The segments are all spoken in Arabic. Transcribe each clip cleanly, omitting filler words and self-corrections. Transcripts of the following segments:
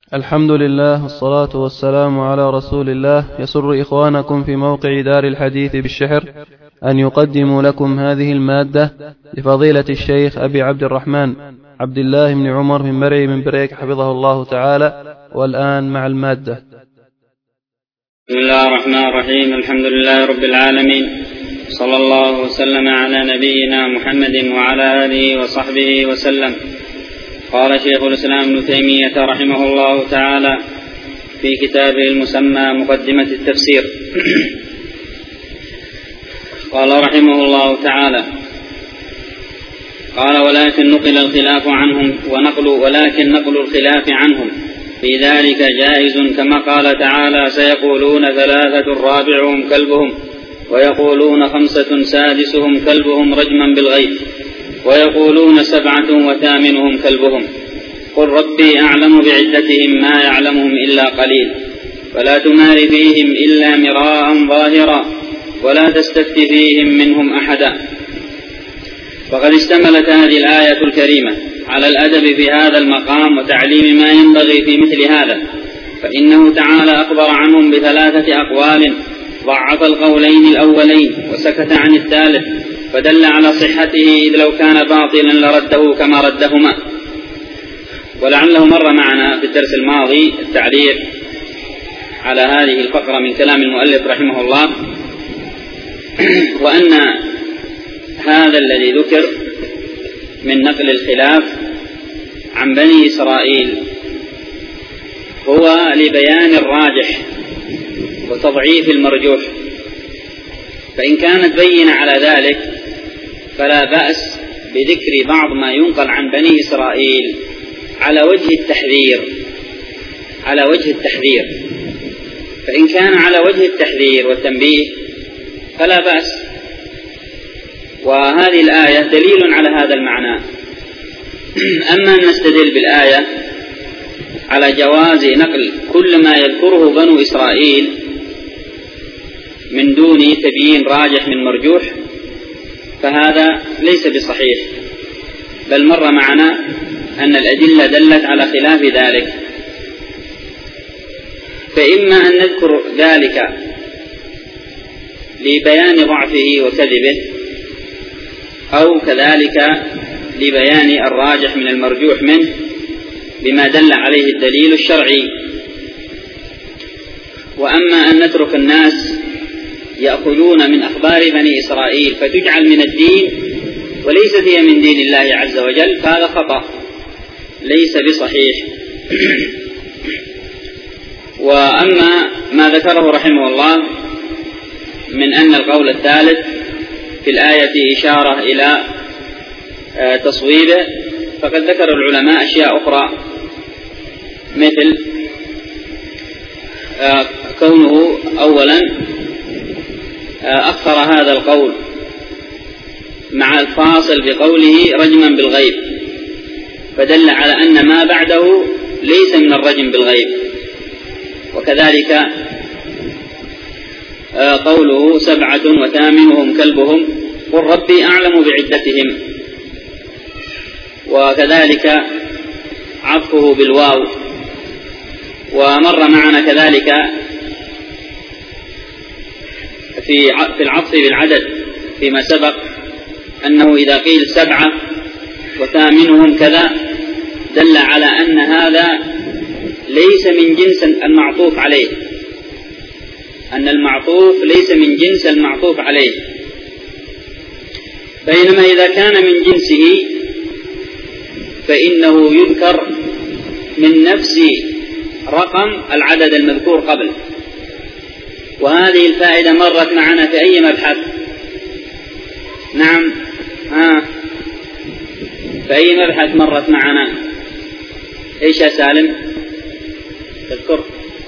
الحمد لله والصلاة والسلام على رسول الله. يسر إخوانكم في موقع دار الحديث بالشحر أن يقدموا لكم هذه المادة لفضيلة الشيخ أبي عبد الرحمن عبد الله بن عمر بن مرعي من بريك حفظه الله تعالى. والآن مع المادة. بسم الله الرحمن الرحيم. الحمد لله رب العالمين، صلى الله وسلم على نبينا محمد وعلى آله وصحبه وسلم. قال شيخ الإسلام ابن تيمية رحمه الله تعالى في كتابه المسمى مقدمة التفسير، قال رحمه الله تعالى: قال: ولكن نقل الخلاف عنهم ولكن نقل الخلاف عنهم في ذلك جائز، كما قال تعالى: سيقولون ثلاثة رابعهم كلبهم، ويقولون خمسة سادسهم كلبهم رجما بالغيب، ويقولون 7 وثامنهم كلبهم. قل ربي أعلم بعدتهم ما يعلمهم إلا قليل، فلا تمار فيهم إلا مراء ظاهرا، ولا تستفت فيهم منهم أحدا. وقد اشتملت هذه الآية الكريمة على الأدب في هذا المقام وتعليم ما ينبغي في مثل هذا، فإنه تعالى أخبر عنهم ب3 أقوال، ضعف القولين الأولين وسكت عن الثالث، فدل على صحته، إذ لو كان باطلا لرده كما ردهما. ولعله مر معنا في الدرس الماضي التعليق على هذه الفقرة من كلام المؤلف رحمه الله، وأن هذا الذي ذكر من نقل الخلاف عن بني إسرائيل هو لبيان الراجح وتضعيف المرجوح، فإن كانت بينة على ذلك فلا بأس بذكر بعض ما ينقل عن بني إسرائيل على وجه التحذير، فإن كان على وجه التحذير والتنبيه فلا بأس. وهذه الآية دليل على هذا المعنى. أما أن نستدل بالآية على جواز نقل كل ما يذكره بنو إسرائيل من دون تبيين راجح من مرجوح، فهذا ليس بصحيح، بل مر معنا أن الأدلة دلت على خلاف ذلك. فإما أن نذكر ذلك لبيان ضعفه وكذبه، أو كذلك لبيان الراجح من المرجوح منه بما دل عليه الدليل الشرعي. وأما أن نترك الناس يأخذون من أخبار بني إسرائيل فتجعل من الدين وليست هي من دين الله عز وجل، فهذا خطأ ليس بصحيح. وأما ما ذكره رحمه الله من أن القول الثالث في الآية إشارة إلى تصويبه، فقد ذكر العلماء أشياء أخرى، مثل كونه أولا أخر هذا القول مع الفاصل بقوله رجما بالغيب، فدل على أن ما بعده ليس من الرجم بالغيب. وكذلك قوله 7 وثامنهم كلبهم، قل ربي أعلم بعدتهم، وكذلك عطفه بالواو. ومر معنا كذلك في العطف بالعدد فيما سبق أنه إذا قيل 7 وثامنهم كذا دل على أن هذا ليس من جنس المعطوف عليه، أن المعطوف ليس من جنس المعطوف عليه، بينما إذا كان من جنسه فإنه يذكر من نفس رقم العدد المذكور قبل. وهذه الفائدة مرت معنا في أي مبحث؟ نعم، في أي مبحث مرت معنا؟ إيش يا سالم؟ تذكر؟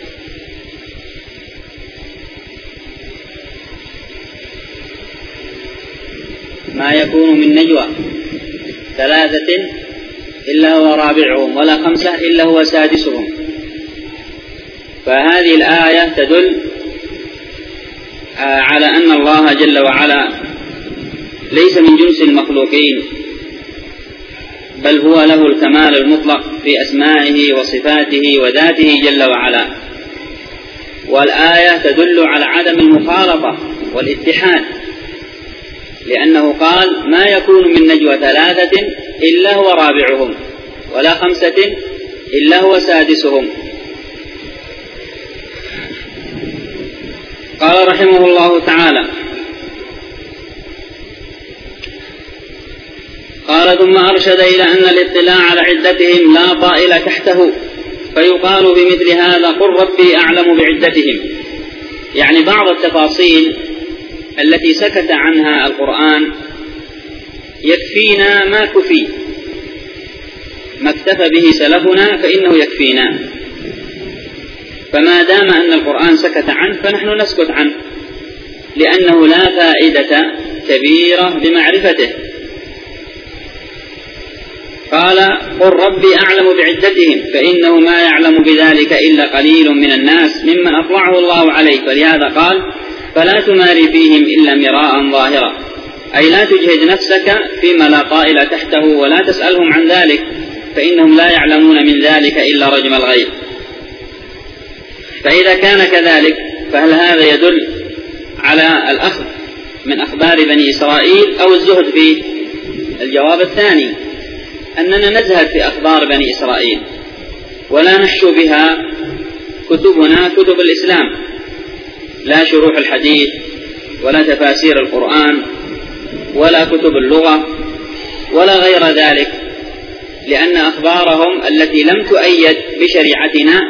ما يكون من نجوى 3 إلا هو رابعهم، ولا 5 إلا هو سادسهم. فهذه الآية تدل على أن الله جل وعلا ليس من جنس المخلوقين، بل هو له الكمال المطلق في أسمائه وصفاته وذاته جل وعلا. والآية تدل على عدم المخالطة والاتحاد، لأنه قال: ما يكون من نجوى 3 إلا هو رابعهم ولا 5 إلا هو سادسهم. قال رحمه الله تعالى: قال: ثم أرشد إلى أن الاطلاع على عدتهم لا طائل تحته، فيقال بمثل هذا: قل ربي أعلم بعدتهم. يعني بعض التفاصيل التي سكت عنها القرآن يكفينا ما كفي، ما اكتفى به سلفنا فإنه يكفينا، فما دام أن القرآن سكت عنه فنحن نسكت عنه، لأنه لا فائدة كبيرة بمعرفته. قال: قل ربي أعلم بعدتهم، فإنه ما يعلم بذلك إلا قليل من الناس ممن أطلعه الله عليه، فلهذا قال: فلا تماري فيهم إلا مراء ظاهرا، أي لا تجهد نفسك فيما لا طائل تحته، ولا تسألهم عن ذلك، فإنهم لا يعلمون من ذلك إلا رجم الغيب. فإذا كان كذلك فهل هذا يدل على الأخذ من أخبار بني إسرائيل أو الزهد فيه؟ الجواب الثاني، أننا نزهد في أخبار بني إسرائيل ولا نحشو بها كتبنا كتب الإسلام، لا شروح الحديث ولا تفاسير القرآن ولا كتب اللغة ولا غير ذلك، لأن أخبارهم التي لم تؤيد بشريعتنا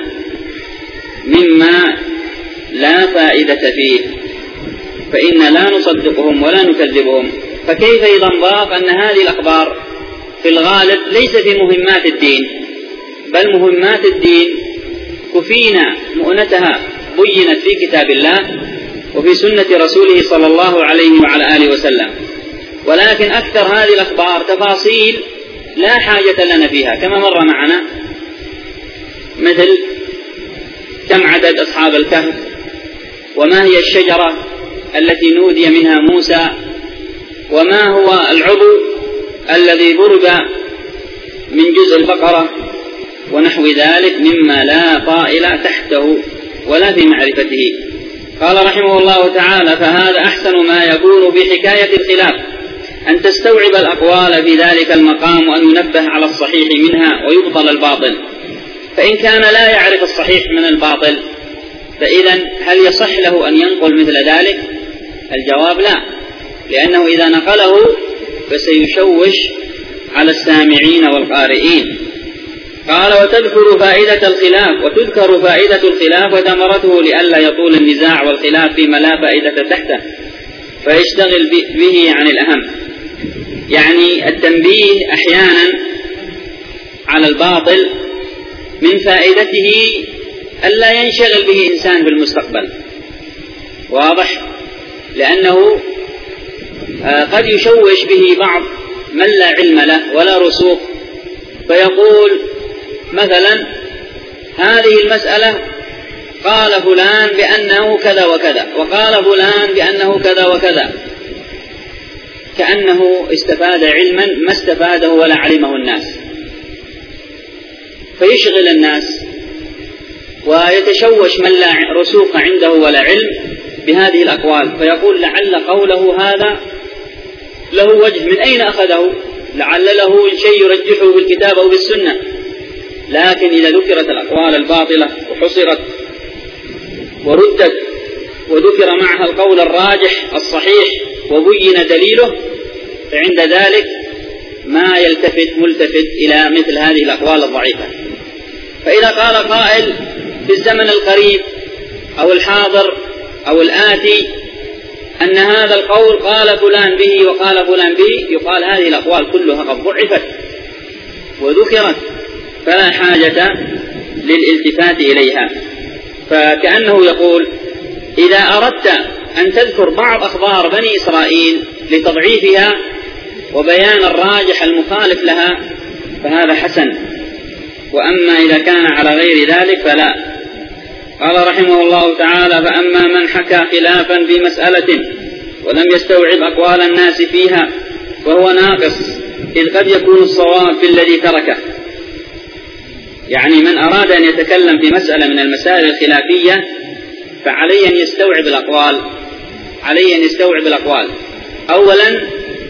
مما لا فائدة فيه، فإن لا نصدقهم ولا نكذبهم. فكيف إذا انضاف أن هذه الأخبار في الغالب ليس في مهمات الدين، بل مهمات الدين كفينا مؤنتها بينت في كتاب الله وفي سنة رسوله صلى الله عليه وعلى آله وسلم، ولكن أكثر هذه الأخبار تفاصيل لا حاجة لنا فيها، كما مر معنا، مثل كم عدد أصحاب الكهف، وما هي الشجرة التي نودي منها موسى، وما هو العضو الذي ضرب من جزء البقرة، ونحو ذلك مما لا طائل تحته ولا في معرفته. قال رحمه الله تعالى: فهذا أحسن ما يكون في حكاية الخلاف، أن تستوعب الأقوال في ذلك المقام، وأن ينبه على الصحيح منها ويبطل الباطل. فإن كان لا يعرف الصحيح من الباطل فإذا هل يصح له أن ينقل مثل ذلك؟ الجواب لا، لأنه إذا نقله فسيشوش على السامعين والقارئين. قال: وتذكر فائدة الخلاف وثمرته لئلا يطول النزاع والخلاف فيما لا فائدة تحته، فيشتغل به عن الأهم. يعني التنبيه أحيانا على الباطل من فائدته ألا ينشغل به إنسان في المستقبل، واضح؟ لأنه قد يشوش به بعض من لا علم له ولا رسوخ، فيقول مثلا: هذه المسألة قال فلان بأنه كذا وكذا، وقال فلان بأنه كذا وكذا، كأنه استفاد علما ما استفاده ولا علمه الناس، فيشغل الناس ويتشوش من لا رسوخ عنده ولا علم بهذه الأقوال، فيقول: لعل قوله هذا له وجه، من أين أخذه؟ لعل له شيء يرجحه بالكتاب أو بالسنة. لكن إذا ذكرت الأقوال الباطلة وحصرت وردت وذكر معها القول الراجح الصحيح وبين دليله، فعند ذلك ما ملتفت إلى مثل هذه الأقوال الضعيفة. فإذا قال قائل في الزمن القريب أو الحاضر أو الآتي أن هذا القول قال فلان به وقال فلان به، يقال هذه الأقوال كلها قد ضعفت وذكرت، فلا حاجة للالتفات إليها. فكأنه يقول: إذا أردت أن تذكر بعض أخبار بني إسرائيل لتضعيفها وبيان الراجح المخالف لها فهذا حسن، وأما إذا كان على غير ذلك فلا. قال رحمه الله تعالى: فأما من حكى خلافا في مسألة ولم يستوعب أقوال الناس فيها فهو ناقص، إذ قد يكون الصواب في الذي تركه. يعني من أراد أن يتكلم في مسألة من المسائل الخلافية فعليه أن يستوعب الأقوال أولا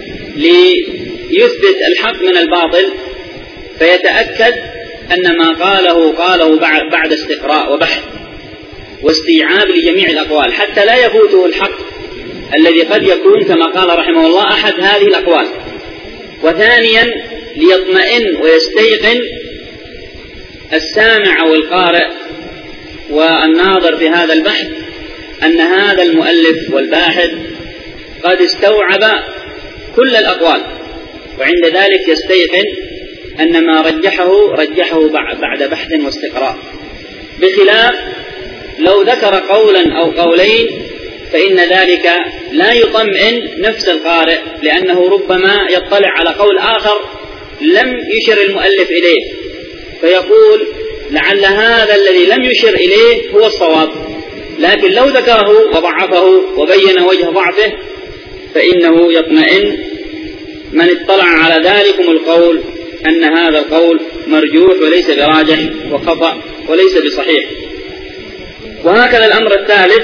ليثبت الحق من الباطل، فيتأكد أن ما قاله بعد استقراء وبحث واستيعاب لجميع الأقوال حتى لا يفوته الحق الذي قد يكون كما قال رحمه الله أحد هذه الأقوال. وثانيا ليطمئن ويستيقن السامع والقارئ والناظر في هذا البحث أن هذا المؤلف والباحث قد استوعب كل الأقوال، وعند ذلك يستيقن أن ما رجحه بعد بحث واستقراء، بخلاف لو ذكر قولا أو قولين فإن ذلك لا يطمئن نفس القارئ، لأنه ربما يطلع على قول آخر لم يشر المؤلف إليه فيقول لعل هذا الذي لم يشر إليه هو الصواب، لكن لو ذكره وضعفه وبين وجه ضعفه فإنه يطمئن من اطلع على ذلكم القول أن هذا القول مرجوح وليس براجح وخطأ وليس بصحيح. وهكذا الأمر الثالث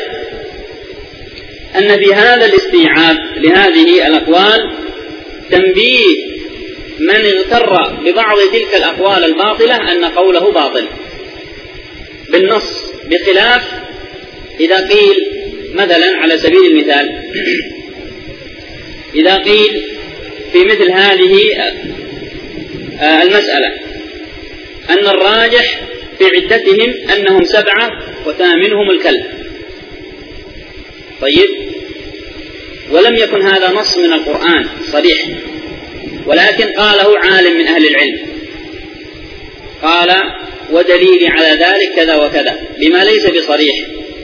أن في هذا الاستيعاب لهذه الأقوال تنبيه من اغتر ببعض تلك الأقوال الباطلة أن قوله باطل بالنص، بخلاف إذا قيل مثلا على سبيل المثال إذا قيل في مثل هذه المسألة أن الراجح في عدتهم أنهم 7 وثامنهم الكلب، طيب، ولم يكن هذا نص من القرآن صريح، ولكن قاله عالم من أهل العلم قال ودليلي على ذلك كذا وكذا بما ليس بصريح،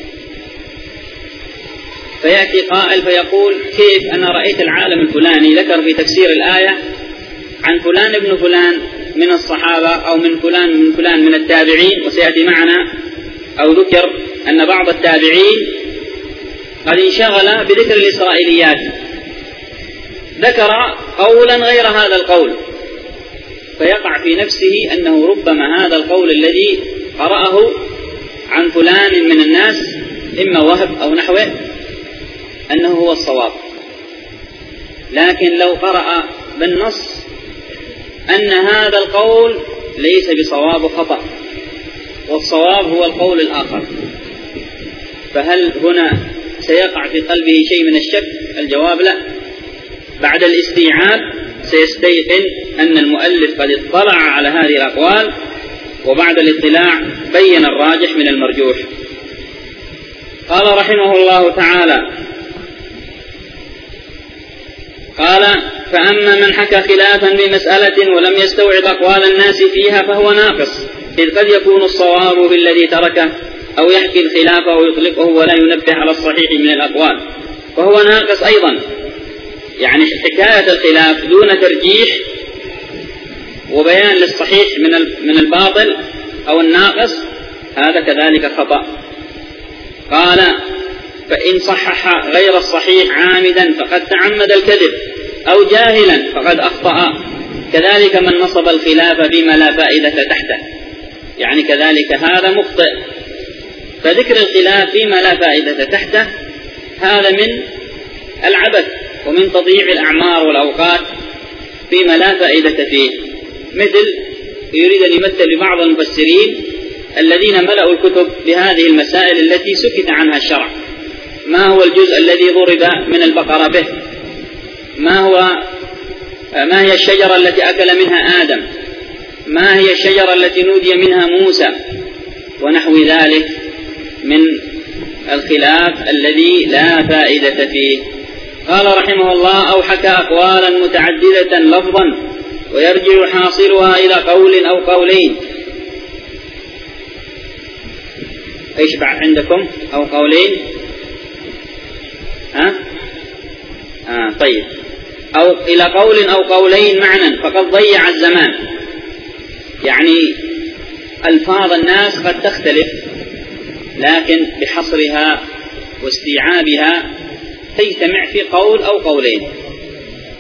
فيأتي قائل فيقول كيف أنا رأيت العالم الفلاني ذكر في تفسير الآية عن فلان ابن فلان من الصحابة أو من فلان من التابعين، وسيأتي معنا أو ذكر أن بعض التابعين قد انشغل بذكر الإسرائيليات، ذكر قولا غير هذا القول، فيقع في نفسه أنه ربما هذا القول الذي قرأه عن فلان من الناس إما وهب أو نحوه أنه هو الصواب، لكن لو قرأ بالنص أن هذا القول ليس بصواب خطأ والصواب هو القول الآخر، فهل هنا سيقع في قلبه شيء من الشك؟ الجواب لا. بعد الاستيعاب سيستيقن أن المؤلف قد اطلع على هذه الأقوال، وبعد الاطلاع بين الراجح من المرجوح. قال رحمه الله تعالى قال فأما من حكى خلافا بمسألة ولم يستوعب أقوال الناس فيها فهو ناقص، إذ قد يكون الصواب بالذي تركه أو يحكي الخلاف ويطلقه ولا ينبه على الصحيح من الأقوال، فهو ناقص أيضا. يعني حكاية الخلاف دون ترجيح وبيان للصحيح من الباطل أو الناقص هذا كذلك خطأ. قال فإن صحح غير الصحيح عامدا فقد تعمد الكذب، أو جاهلا فقد أخطأ، كذلك من نصب الخلاف بما لا فائدة تحته، يعني كذلك هذا مخطئ. فذكر الخلاف فيما لا فائدة تحته هذا من العبث ومن تضييع الأعمار والأوقات فيما لا فائدة فيه، مثل يريد أن يمثل ببعض المفسرين الذين ملأوا الكتب بهذه المسائل التي سكت عنها الشرع. ما هو الجزء الذي ضرب من البقرة به؟ ما هي الشجرة التي أكل منها آدم؟ ما هي الشجرة التي نودي منها موسى؟ ونحو ذلك من الخلاف الذي لا فائدة فيه. قال رحمه الله أو حكى أقوالا متعددة لفظا ويرجع حاصلها إلى قول أو قولين. إيش بعد عندكم؟ أو قولين؟ طيب، أو إلى قول أو قولين معنى فقد ضيع الزمان. يعني ألفاظ الناس قد تختلف، لكن بحصرها واستيعابها تجتمع في قول أو قولين.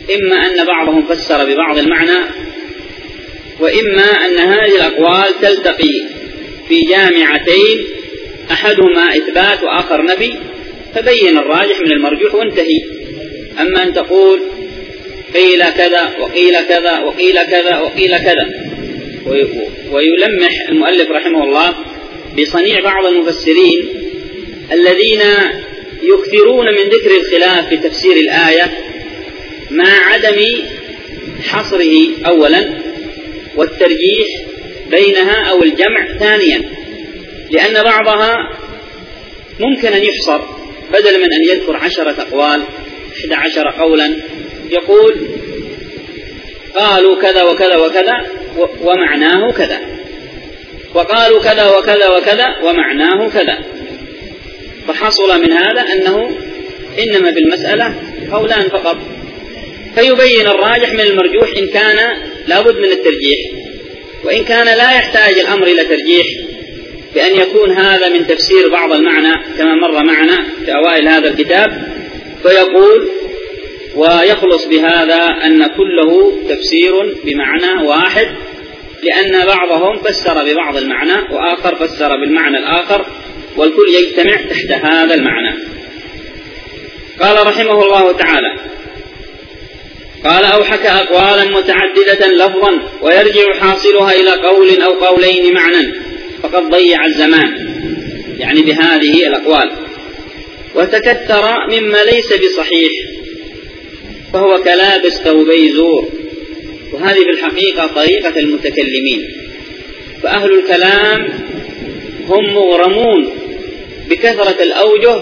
إما أن بعضهم فسر ببعض المعنى، وإما أن هذه الأقوال تلتقي في جامعتين أحدهما إثبات وآخر نفي، فبين الراجح من المرجوح وانتهي. أما أن تقول قيل كذا وقيل كذا وقيل كذا وقيل كذا، ويلمح المؤلف رحمه الله بصنيع بعض المفسرين الذين يكثرون من ذكر الخلاف في تفسير الآية مع عدم حصره أولا، والترجيح بينها أو الجمع ثانيا، لأن بعضها ممكن أن يحصر، بدل من أن يذكر 10 أقوال 11 قولا يقول قالوا كذا وكذا وكذا ومعناه كذا، وقالوا كذا وكذا وكذا ومعناه كذا، فحصل من هذا أنه إنما بالمسألة قولان فقط، فيبين الراجح من المرجوح إن كان لابد من الترجيح، وإن كان لا يحتاج الأمر إلى ترجيح بأن يكون هذا من تفسير بعض المعنى كما مر معنا في أوائل هذا الكتاب، فيقول ويخلص بهذا أن كله تفسير بمعنى واحد، لأن بعضهم فسر ببعض المعنى وآخر فسر بالمعنى الآخر، والكل يجتمع تحت هذا المعنى. قال رحمه الله تعالى: قال: أو حكى أقوالا متعددة لفظا ويرجع حاصلها إلى قول أو قولين معنى فقد ضيع الزمان، يعني بهذه الأقوال، وتكثر مما ليس بصحيح، فهو كلابس ثوبي زور. وهذه في الحقيقة طريقة المتكلمين، فأهل الكلام هم مغرمون بكثرة الأوجه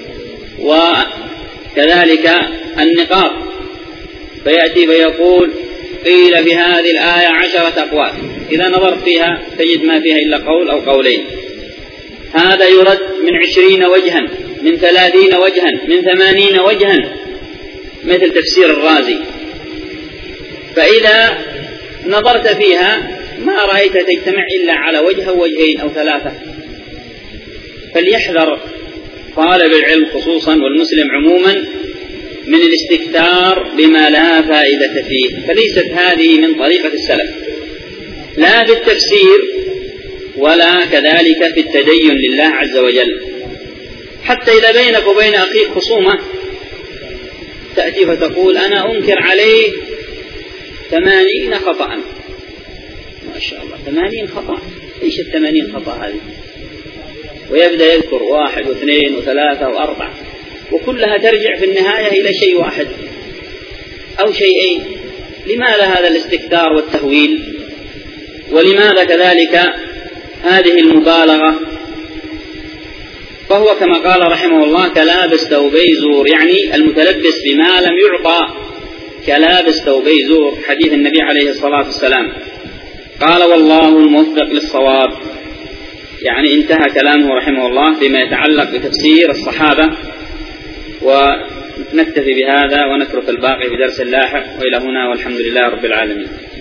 وكذلك النقاط، فيأتي فيقول قيل في هذه الآية 10 أقوال، إذا نظرت فيها تجد ما فيها إلا قول أو قولين، هذا يرد من 20 وجها، من 30 وجها، من 80 وجها، مثل تفسير الرازي، فإذا نظرت فيها ما رأيت تجتمع إلا على وجه أو وجهين أو 3. فليحذر طالب العلم خصوصا والمسلم عموما من الاستكثار بما لا فائدة فيه، فليست هذه من طريقة السلف، لا في التفسير ولا كذلك في التدين لله عز وجل. حتى إذا بينك وبين أخيك خصومة تأتي فتقول أنا أنكر عليه 80 خطأ، ما شاء الله 80 خطأ، إيش 80 خطأ هذه؟ ويبدأ يذكر 1 و2 و3 و4، وكلها ترجع في النهاية إلى شيء واحد أو شيئين. لماذا هذا الاستكثار والتهويل؟ ولماذا كذلك هذه المبالغة؟ فهو كما قال رحمه الله كلابس ثوبي زور، يعني المتلبس بما لم يعطى كلابس ثوبي زور، حديث النبي عليه الصلاة والسلام. قال: والله الموفق للصواب، يعني انتهى كلامه رحمه الله فيما يتعلق بتفسير الصحابة. ونكتفي بهذا ونترك الباقي في درس لاحق، وإلى هنا والحمد لله رب العالمين.